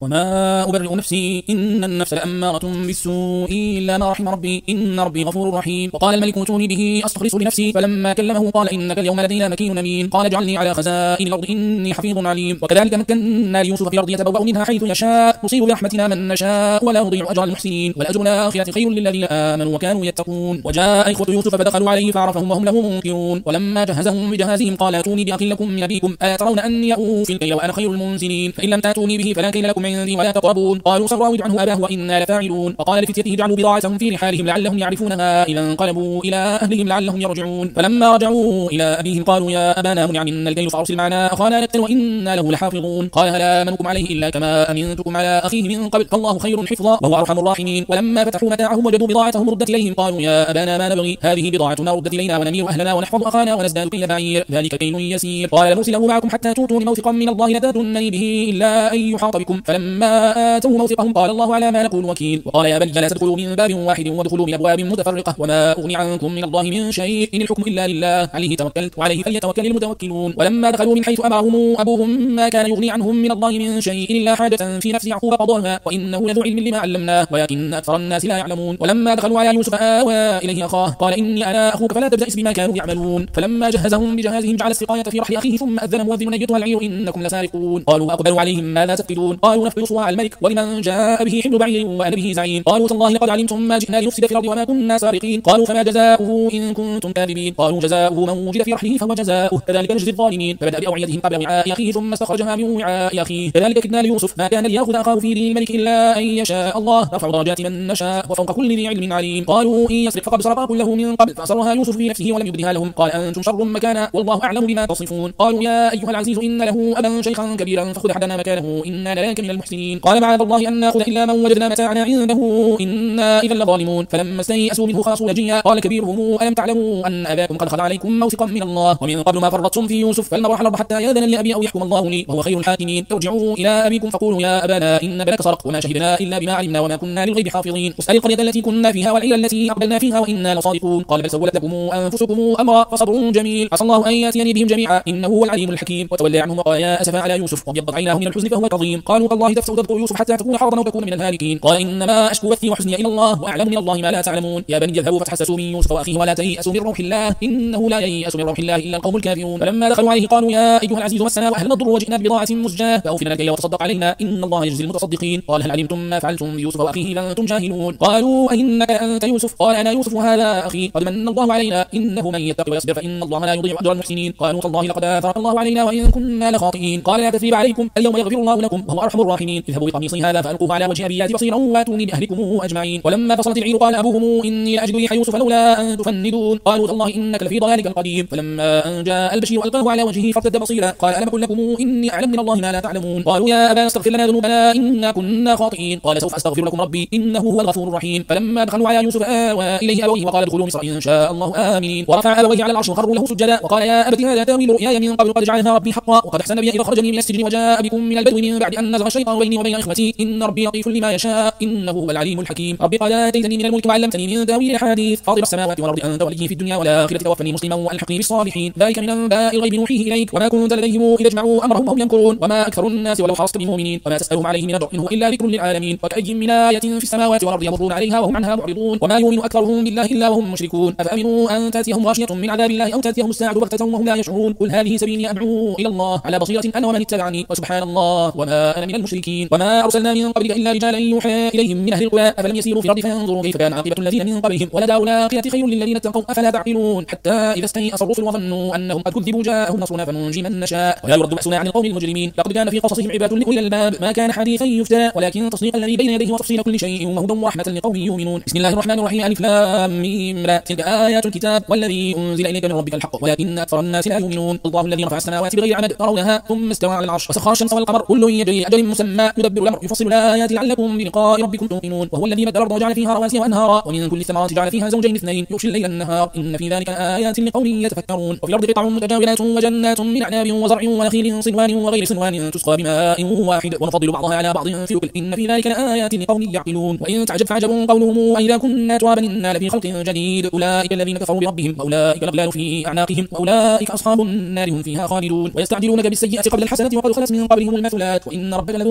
وما أبرئ نفسي إن النفس لأمارة بالسوء إلا ما رحم ربي إن ربي غفور رحيم. وقال الملك ائتوني به أستخلص لنفسي فلما كلمه قال إنك اليوم لدينا مكين أمين. قال اجعلني على خزائن الأرض إني حفيظ عليم. وكذلك مكنا ليوسف في الأرض يتبوأ منها حيث يشاء نصيب برحمتنا من نشاء ولا نضيع أجر المحسنين والأجر الآخرة خير للذين آمنوا وكانوا يتقون. وجاء إخوة يوسف فدخلوا عليه فعرفهم وهم له منكرون. ولما جهزهم بجهازهم قال ائتوني بأخ لكم من أبيكم ألا ترون أني أوفي الكيل وأنا خير المنزلين فإن لم تأتوني به فلا كيل لكم عندي ولا تقربون. قالوا سنراود عنه أباه وإنا لفاعلون. وقال لفتيته جعلوا بضاعتهم في رحالهم لعلهم يعرفونها إذا انقلبوا إلى أهلهم لعلهم يرجعون. فلما رجعوا إلى أبيهم قالوا يا أبانا منع منا الكيل فأرسل معنا أخانا نقتل وإنا له لحافظون. قال هل آمنكم عليه إلا كما أمنتكم على أخيه من قبل فالله خير حفظا وهو أرحم الراحمين. ولما فتحوا متاعهم وجدوا بضاعتهم ردت إليهم قالوا يا أبانا ما نبغي هذه بضاعتنا ردت إلينا ونمير أهلنا ونحفظ أخانا ونزداد كيل بعير ذلك كيل يسير. قال لنرسله معكم حتى تؤتون موثقا من الله لتأتونني به إلا أن يحاط بكم. فلما آتوا موثقهم قال الله على ما نقول وكيل. وقال يا بني لا تدخلوا من باب واحد وادخلوا من أبواب متفرقة وما أغني عنكم من الله من شيء إن الحكم إلا لله عليه توكلت وعليه فليتوكل المتوكلون. ولما دخلوا من حيث أمرهم أبوهم ما كان يغني عنهم من الله من شيء إلا حاجة في نفس يعقوب قضاها وإنه لذو علم لما علمناه ولكن أكثر الناس لا يعلمون. ولما دخلوا على يوسف آوى إليه أخاه قال إني أنا أخوك فلا تبتئس بما كانوا يعملون. فلما جهزهم بجهازهم جعل السقاية في رحل أخيه ثم أذن مؤذن أيتها العير إنكم لسارقون. قالوا أقبلوا عليهم ماذا تفقدون قالوا نفقد صواع الملك ولمن جاء به حمل بعير وأنا به زعيم. قالوا تالله لقد علمتم ما جئنا لنفسد في الأرض وما كنا سارقين. قالوا فما جزاؤه إن كنتم كاذبين. قالوا جزاؤه من وجد في رحله فهو جزاؤه كذلك نجزي الظالمين. فبدأ بأوعيتهم قبل وعاء أخيه ثم استخرجها من وعاء أخيه كذلك كدنا ليوسف ما كان ليأخذ أخاه في دين الملك إلا أن يشاء الله نرفع درجات من نشاء وفوق كل ذي علم عليم. قالوا إن يسرق فقد سرق كله من قبل فأسرها يوسف في نفسه ولم يبدها لهم قال أنتم شر مكانا والله أعلم بما تصفون. قالوا يا أيها العزيز إن له أبا شيخا كبيرا فخذ أحدنا مكانه إنا نراك من المحسنين. قال معاذ الله أن نأخذ إلا من وجدنا متاعنا عنده إنا إذا لظالمون. فلما استيئسوا منه خلصوا نجيا قال كبيرهم ألم تعلموا أن أباكم قد خلع عليكم موثقا من الله ومن قبل ما فرطتم في يوسف فالمرح الأرض حتى يأذن لأبي أو يحكم الله لي وهو خير الحاكمين. ارجعوا إلى أبيكم فقولوا يا أبانا إن ابنك سرق وما شهدنا إلا بما علمنا وما كنا للغيب حافظين. واسأل القرية التي كنا فيها والعير التي أقبلنا فيها وإنا لصادقون. قال بل سولت لكم أنفسكم أمرا فصبر جميل عسى الله أن يأتيني بهم جميعا إنه هو العليم الحكيم. وتولى عنهم وقال يا أسفا على يوسف وابيضت عيناه من الحزن فهو كظيم. قالوا تالله تفتأ تذكر يوسف حتى تكون حرضا أو تكون من الهالكين. قال إنما أشكو بثي وحزني إلى الله وأعلم من الله ما لا تعلمون. يا بني اذهبوا فتحسسوا من يوسف وأخيه ولا تيأسوا من روح الله إنه لا ييأس من روح الله إلا القوم الكافرون. فلما دخلوا عليه قالوا يا أيها العزيز مسنا وأهلنا الضر وجئنا ببضاعة مزجاة فأوفنا الكيل وتصدق علينا إن الله يجزي المتصدقين. قال هل علمتم ما فعلتم بيوسف وأخيه إذا أنتم جاهلون. قالوا أئنك أنت يوسف قال أنا يوسف وهذا أخي قد من الله علينا إنه من يتقي ويصبر فإن الله لا يضيع أجر المحسنين. قالوا تالله لقد آثرك الله علينا وإن كنا لخاطئين. قال لا تثريب عليكم اليوم يغفر الله لكم وهو أرحم الراحمين. اذهبوا بقميصي هذا فألقوه على وجه أبي يأت بصيرا واتوني بأهلكم أجمعين. ولما فصلت العير قال أبوهم إني لأجد ريح يوسف لولا أن تفندون. قالوا تالله إنك لفي ضلالك القديم. فلما أن جاء البشير ألقاه على وجهه فارتد بصيرا قال ألم أقل لكم إني أعلم من الله ما لا تعلمون. قالوا يا أبانا استغفر لنا ذنوبنا إنا كنا خاطئين. قال سوف أستغفر لكم ربي إنه هو الغفور الرحيم. فلما دخلوا على يوسف آوى إليه أبويه وقال ادخلوا مصر إن شاء الله آمنين. ورفع أبويه على العرش وخروا له سجدا وقال يا أبت هذا تأويل رؤياي من قبل قد جعلها ربي حقا وقد أحسن بي إذ أخرجني من السجن وجاء بكم من البدو من بعد أن نزغ الشيطان بيني وبين إخوتي إن ربي لطيف لما يشاء إنه هو العليم الحكيم. ربي قد آتيتني من الملك وعلمتني من تأويل الأحاديث فاطر السماوات والأرض أنت ولي في الدنيا والآخرة توفني مسلما وألحقني بالصالحين. ذلك من أنباء الغيب نوحيه إليك وما كنت لديهم إذا اجمعوا أمرهم وهم يمكرون وما أكثر الناس ولو حرصت بمؤمنين وما تسألهم عليه من أجر إن هو إلا ذكر للعالمين. وكأي من آية في السماوات والأرض يمرون عليها وهم عنها معرضون وما يؤمن أكثرهم بالله إلا وهم مشركون. أفأمنوا أن تأتيهم غاشية من عذاب الله أو تأتيهم الساعة بغتة وهم لا يشعرون. قل هذه سبيلي أدعو إلى الله على بصيرة أنا ومن اتبعني وسبحان الله وما أنا من المشركين. وما أرسلنا من قبلك إلا رجالا يوحى إليهم من أهل القرى أفلم يسيروا في الأرض فينظروا كيف كان عاقبة الذين من قبلهم ولدار الآخرة خير للذين اتقوا أفلا تعقلون. حتى إذا استيأس الرسل وظنوا أنهم قد كذبوا جاءهم نصرنا فننجي من نشاء ولا يرد بأسنا عن القوم المجرمين. لقد كان في قصصهم عبرة لأولي الألباب ما كان حديثا يفترى ولكن تصديق الذي بين يديه وتفصيل كل شيء وهدى ورحمة لقوم يؤمنون. بسم الله الرحمن الرحيم ألف لام ميم را تلك آيات الكتاب والذي أنزل إليك من ربك الحق ولكن أكثر الناس لا يؤمنون. الله الذي رفع السماوات بغير عمد ترونها ثم استوى على العرش وسخر الشمس والقمر كل يجري أجل مسمى يدبر الأمر يفصل الآيات لعلكم بلقاء ربكم توقنون. وهو الذي مد الأرض وجعل فيها رواسي وأنهارا ومن كل الثمرات جعل فيها زوجين اثنين يغشي الليل النهار إن في ذلك آيات لقوم يتفكرون. وفي الأرض قطع متجاورات وجنات من أعناب وزرع ونخيل صنوان وغير صنوان تسقى بماء واحد ونفضل بعضها على بعض في أكل إن في ذلك آيات لقوم يعقلون. وإن تعجب فعجب قولهم أإذا كنا ترابا إنا لفي خلق جديد أولئك الذين كفروا بربهم وأولئك الأغلال في أعناقهم وأولئك أصحاب النار هم فيها خالدون. ويستعجلونك بالسيئة قبل الحسنة وقد خلت من قبلهم المثلات وإن ربك لذو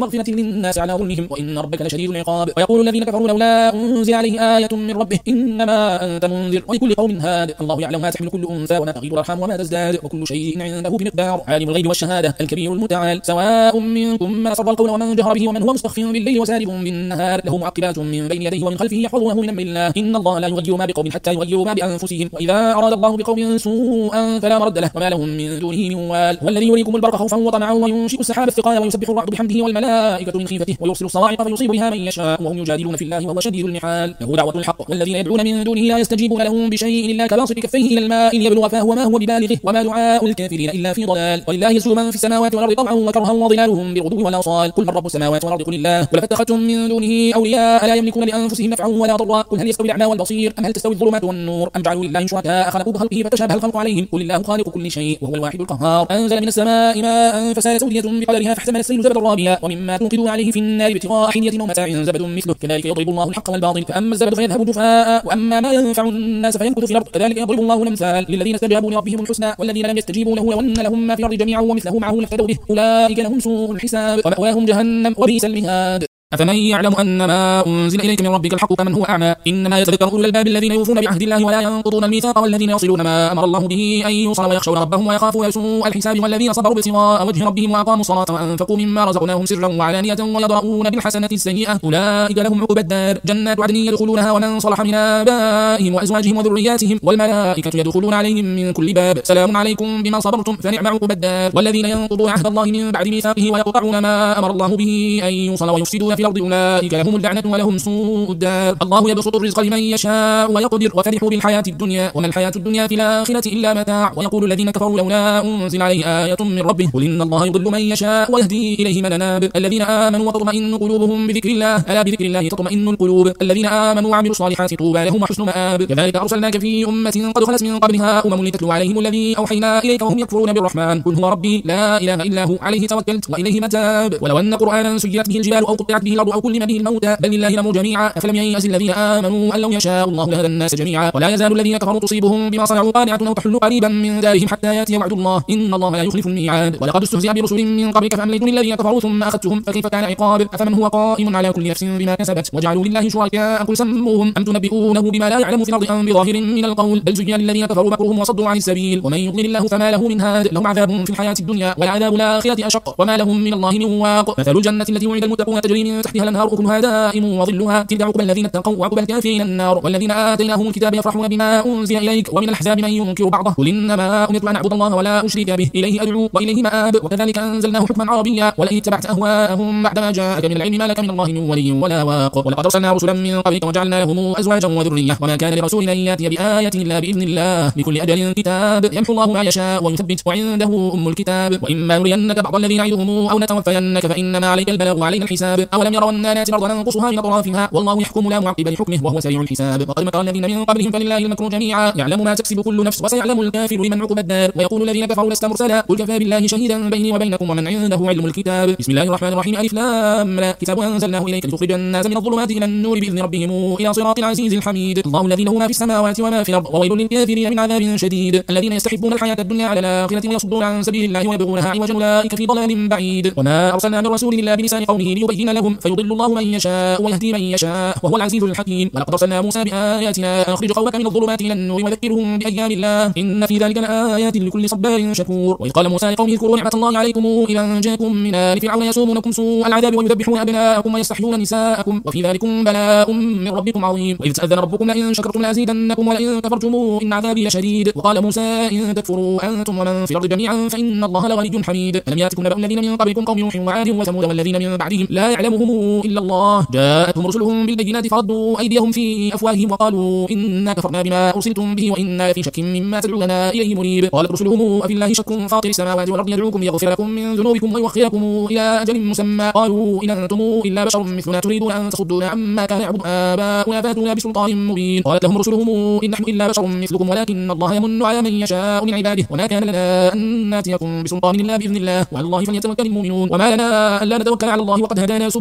مغفرة للناس على ظلمهم وإن ربك لشديد العقاب. ويقول الذين كفروا لولا أنزل عليه آية من ربه إنما أنت منذر ولكل قوم هاد الله يعلم ما تحمل كل أنثى وما تغيض الأرحام وما تزداد وكل شيء عنده بمقدار. عالم الغيب والشهادة الكبير المتعال سواء منكم من أسر القول ومن جهر به ومن هو مستخف بالليل وسارب بالنهار له معقبات من بين يديه ومن خلفه يحفظونه من أمر الله إن الله لا يغير ما بقوم حتى يغيروا ما بأنفسهم وإذا أراد الله بقوم سوءا فلا مرد له وما لهم من دونه من وال. والذي يريكم البرق خوفا وطمعا وينشئ السحاب الثقال ويسبح الرعد بحمده والملائكة من خيفته ويرسل الصواعق فيصيب بها من يشاء وهم يجادلون في الله وهو شديد المحال. له دعوة الحق والذين يدعون من دونه لا يستجيبون لهم بشيء إلا كباسط كفيه إلى الماء ليبلغ فهو ما هو ببالغه وما دعاء الكافرين إلا في ضلال. ولله يسجد من في السماوات والأرض طوعا وكرها وظلالهم بالغدو والآصال قل من رب السماوات والأرض قل الله قل فاتخذتم من دونه أولياء لا يملكون لأنفسهم نفعا ولا ضرا قل هل يستوي الأعمى والبصير أم هل تستوي الظلمات والنور أم جعلوا لله شركاء خلقوا كخلقه فتشابه الخلق عليهم قل الله خالق كل شيء وهو الواحد القهار. أنزل من السماء ماء فسال سودية بقدرها فاحتمل السيل زبدا رابيا ومما توقدون عليه في النار ابتغاء حلية ومتاع زبد مثله كذلك يضرب الله الحق والباطل فأما الزبد فيذهب جفاء وأما ما ينفع الناس فيمكث في الأرض كذلك يضرب الله الأمثال للذين استجابوا لربهم الحسنى والذين لم يستجيبوا له وأن لهم ما في الأرض جميعا ومثله معه لافتدوا به أولئك لهم سوء الحساب ومأواهم جهنم وبئس المهاد. أفمن يعلم أن ما أنزل إليك من ربك الحق كمن هو أعمى إنما يتذكر أولو الألباب الذين يوفون بعهد الله ولا ينقضون الميثاق والذين يصلون ما أمر الله به أن يوصل ويخشون ربهم ويخافون سوء الحساب والذين صبروا ابتغاء وجه ربهم وأقاموا الصلاة وأنفقوا مما رزقناهم سرا وعلانية ويدرؤون بالحسنة السيئة أولئك لهم عقبى الدار جنات عدن يدخلونها ومن صلح من آبائهم وأزواجهم وذرياتهم والملائكة يدخلون عليهم من كل باب سلام عليكم بما صبرتم فنعم عقبى الدار. والذين ينقضون عهد الله من بعد ميثاقه ويقطعون ما أمر الله به أن يوصل ويفسدون في الأرض أولئك لهم اللعنة ولهم سوء الدار. الله يبسط الرزق لمن يشاء ويقدر وفرحوا بالحياة الدنيا وما الحياة الدنيا في الآخرة إلا متاع. ويقول الذين كفروا لولا أنزل عليه آية من ربه قل إن الله يضل من يشاء ويهدي إليه من أناب الذين آمنوا وتطمئن قلوبهم بذكر الله ألا بذكر الله تطمئن القلوب الذين آمنوا وعملوا الصالحات طوبى لهم وحسن مآب. كذلك أرسلناك في أمة قد خلت من قبلها أمم لتتلو عليهم الذي أوحينا إليك وهم يكفرون بالرحمن قل هو ربي لا إله إلا هو عليه توكلت وإليه متاب. ولو أن قرآنا سيرت به الجبال أو قطعت به الأرض أو كلم به الموتى بل لله الأمر جميعا أفلم ييأس الذين آمنوا أن لو يشاء الله لهدى الناس جميعا. ولا يزال الذين كفروا تصيبهم بما صنعوا قارعة أو تحل قريبا من دارهم حتى يأتي وعد الله إن الله لا يخلف الميعاد. ولقد استهزئ برسل من قبلك فأمليت للذين كفروا ثم أخذتهم فكيف كان عقاب. أفمن هو قائم على كل نفس بما كسبت وجعلوا لله شركاء قل سموهم أم تنبئونه بما لا يعلم في الأرض أم بظاهر من القول بل زين للذين كفروا مكرهم وصدوا عن السبيل ومن يضلل الله فما له من هاد لهم عذاب في الحياة الدنيا والعذاب الآخرة أشق وما لهم من الله من واق. مثل الجنة التي وعد المتقون تجري من تحتها الأنهار أكلها دائم وظلها تلك عقبى الذين اتقوا وعقبى الكافرين النار. والذين آتيناهم الكتاب يفرحون بما أنزل إليك ومن الأحزاب من ينكر بعضه قل إنما أمرت أن أعبد الله ولا أشرك به إليه أدعو وإليه مآب. وكذلك أنزلناه حكما عربيا ولئن اتبعت أهواءهم بعدما جاءك من العلم ما لك من الله من ولي ولا واق. ولقد أرسلنا رسلا من قبلك وجعلنا لهم أزواجا وذرية وما كان لرسول أن يأتي بآية إلا بإذن الله لكل أجل كتاب يمحو الله ما يشاء ويثبت وعنده أم الكتاب. وإما نرينك بعض الذي نعدهم أو نتوفينك فإنما عليك البلاغ وعلينا الحساب. أولم يروا أننا نأتي الأرض ننقصها من أطرافها والله يحكم لا معقب لحكمه وهو سريع الحساب. وقد مكر الذين من قبلهم فلله المكر جميعا يعلم ما تكسب كل نفس وسيعلم الكافر لمن عقبى الدار. ويقول الذين كفروا لست مرسلا قل كفى بالله شهيدا بيني وبينكم ومن عنده علم الكتاب. بسم الله الرحمن الرحيم ألف لام را كتاب أنزلناه إليك لتخرج الناس من الظلمات إلى النور بإذن ربهم إلى صراط العزيز الحميد. الله الذي له ما في السماوات وما في الأرض وويل للكافرين من عذاب شديد الذين يستحبون الحياة الدنيا على الآخرة ويصدون عن سبيل الله ويبغونها عوجا أولئك في ضلال بعيد. وما أرسلنا من رسول إلا بلسان قومه ليبين لهم فيضل الله من يشاء ويهدي من يشاء وهو العزيز الحكيم. ولقد أرسلنا موسى بآياتنا أخرج قومك من الظلمات إلى النور وذكرهم بأيام الله إن في ذلك لآيات لكل صبار شكور. وإذ قال موسى لقومه اذكروا نعمة الله عليكم إذا جاءكم من آل فرعون يسومونكم سوء العذاب ويذبحون أبناءكم ويستحيون نساءكم وفي ذلكم بلاء من ربكم عظيم. وإذ تأذن ربكم لئن شكرتم لأزيدنكم ولئن كفرتم إن عذابي لشديد. وقال موسى إن تكفروا أنتم ومن في الأرض جميعا فإن الله لغني حميد. ألم يأتكم نبأ الذين من قبلكم قوم نوح وعاد وثمود والذين من بعدهم لا يعلمهم إلا الله جاءتهم رسلهم بالبينات فردوا أيديهم في أفواههم وقالوا إنا كفرنا بما أرسلتم به وإنا في شك مما تدعوننا إليه مريب. قالت رسلهم أفي الله شك فاطر السماوات والأرض يدعوكم ليغفر لكم من ذنوبكم ويؤخركم إلى أجل مسمى قالوا إن أنتم إلا بشر مثلنا تريدون أن تصدونا عما كان يعبد آباؤنا فاتونا بسلطان مبين. قالت لهم رسلهم إن نحن إلا بشر مثلكم ولكن الله يمن على من يشاء من عباده وما كان لنا أن نأتيكم بسلطان إلا بإذن الله وعلى الله فليتوكل المؤمنون. وما لنا ألا نتوكل على الله وقد هدانا سبلنا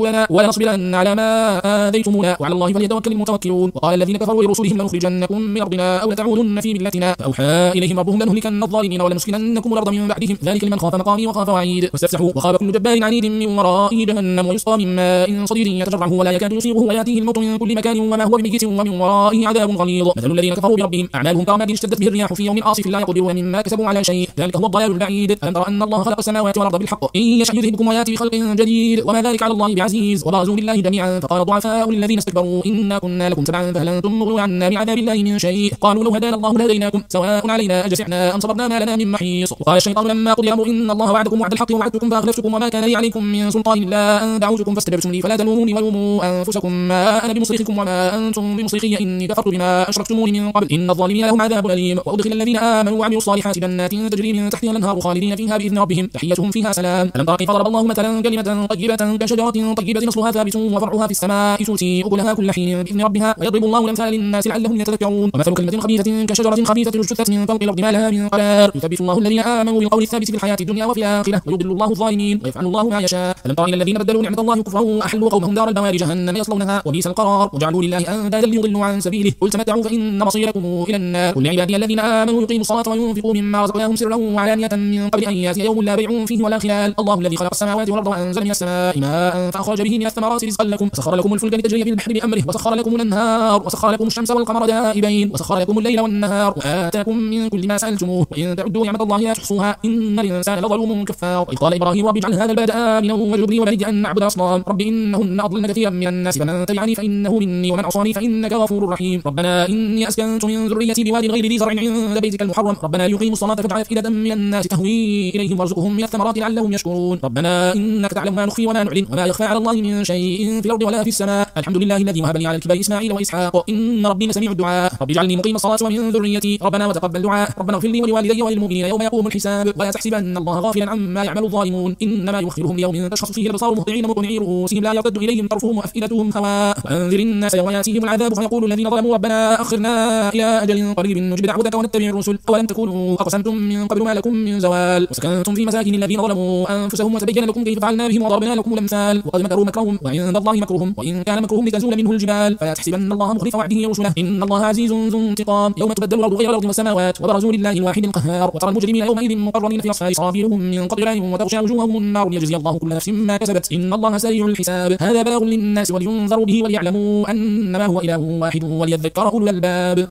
رسلنا ولنصبرن على ما آذيتمونا وعلى الله فليتوكل المتوكلون. وقال الذين كفروا لرسلهم لنخرجنكم من أرضنا أو لتعودن في ملتنا فأوحى إليهم ربهم لنهلكن الظالمين ولنسكننكم الأرض من بعدهم ذلك لمن خاف مقامي وخاف وعيد. واستفتحوا وخاب كل جبار عنيد من ورائه جهنم ويسقى من ماء صديد يتجرعه ولا يكاد يسيغه ويأتيه الموت من كل مكان وما هو بميت ومن ورائه عذاب غليظ. مثل الذين كفروا بربهم أعمالهم كرماد اشتدت به الرياح في يوم عاصف لا يقدرون مما كسبوا على شيء ذلك هو الضلال البعيد. ألم تر أن الله خلق السماوات والأرض بالحق إن يشأ يذهبكم ويأتي بخلق جديد وما ذلك على الله بعزيز. وبرزوا لله جميعا فقال الضعفاء للذين استكبروا إنا كنا لكم تبعا فهل أنتم مغنون عنا بعذاب الله من شيء قالوا لو هدانا الله لهديناكم سواء علينا أجزعنا أم صبرنا ما لنا من محيص. وقال الشيطان لما قضي الأمر إن الله وعدكم وعد الحق ووعدتكم فأخلفتكم وما كان لي عليكم من سلطان إلا أن دعوتكم فاستجبتم لي فلا تلوموني ولوموا أنفسكم ما أنا بمصرخكم وما أنتم بمصرخي إني كفرت بما أشركتموني من قبل إن الظالمين لهم عذاب أليم. وأدخل الذين آمنوا وعملوا الصالحات جنات تجري من تحتها الأنهار خالدين فيها بإذن ربهم تحيتهم فيها سلام. ألم تر كيف ضرب الله مثلا كلمة طيبة كشجرة طيبة أصلها ثابت وفرعها في السماء تؤتي أكلها كل حين بإذن ربها ويضرب الله الأمثال للناس لعلهم يتذكرون. ومثل كلمة خبيثة كشجرة خبيثة اجتثت من فوق الأرض ما لها من قرار يثبت الله الذين آمنوا بالقول الثابت في الحياة الدنيا وفي الآخرة ويضل الله الظالمين ويفعل الله ما يشاء. ألم تر إلى الذين بدلوا نعمة الله كفرا وأحلوا قومهم دار البوار جهنم يصلونها وبئس القرار وجعلوا لله أندادا ليضلوا عن سبيله قل تمتعوا فإن مصيركم إلى النار. قل لعبادي الذين آمنوا يقيموا الصلاة وينفقوا مما رزقناهم سرا وعلانية من قبل أن يأتي يوم لا بيع فيه ولا خلال. الله الذي خلق السماوات والأرض وأنزل من السماء ماء فأخرج به من الثمرات رزقا لكم وسخر لكم الفلك لتجري في البحر بأمره وسخر لكم الأنهار وسخر لكم الشمس والقمر دائبين وسخر لكم الليل والنهار وآتاكم من كل ما سألتموه وإن تعدوا نعمة الله لا تحصوها إن الإنسان لظلوم كفار. وإذ قال إبراهيم رب اجعل هذا البلد آمنا واجنبني وبني أن نعبد الأصنام رب إنهن أضلن كثيرا من الناس فمن تبعني فإنه مني ومن عصاني فإنك غفور رحيم. ربنا إني أسكنت من ذريتي بواد غير ذي زرع عند بيتك المحرم ربنا ليقيموا الصلاة فاجعل أفئدة من الناس تهوي إليهم وارزقهم من الثمرات لعلهم يشكرون. ربنا إنك تعلم ما نخفي وما نعلن وما يخفى على الله من شيء في الأرض ولا في السماء الحمد لله الذي وهب لي على الكبر إسماعيل وإسحاق إن ربي لسميع الدعاء رب اجعلني مقيم الصلاة ومن ذريتي ربنا وتقبل دعاء ربنا اغفر لي ولوالدي وللمؤمنين يوم يقوم الحساب ولا تحسبن الله غافلا عما يعمل الظالمون إنما يؤخرهم ليوم تشخص فيه الأبصار مهطعين مقنعي رؤوسهم لا يرتد إليهم طرفهم وأفئدتهم هواء وأنذر الناس يوم يأتيهم العذاب فيقول الذين ظلموا ربنا أخرنا إلى أجل قريب نجب دعوتك ونتبع الرسل أولم تكونوا أقسمتم من قبل ما لكم من زوال وسكنتم في مساكن الذين ظلموا أنفسهم وتبين لكم كيف فعلنا بهم وضربنا لكم الأمثال وقد مكروا مكرهم وعند الله مكرهم وإن كان مكرهم لتزول منه الجبال فلا تحسبن الله مخلف وعده رسله إن الله عزيز ذو انتقام يوم تبدل الأرض غير الأرض والسماوات وبرزوا لله الواحد القهار وترى المجرمين يومئذ مقرنين في أصفاد سرابيلهم من قطران وتغشى وجوههم النار ليجزي الله كل نفس ما كسبت إن الله سريع الحساب هذا بلاغ للناس ولينذروا به وليعلموا أنما هو إله واحد وليذكر أولو الألباب.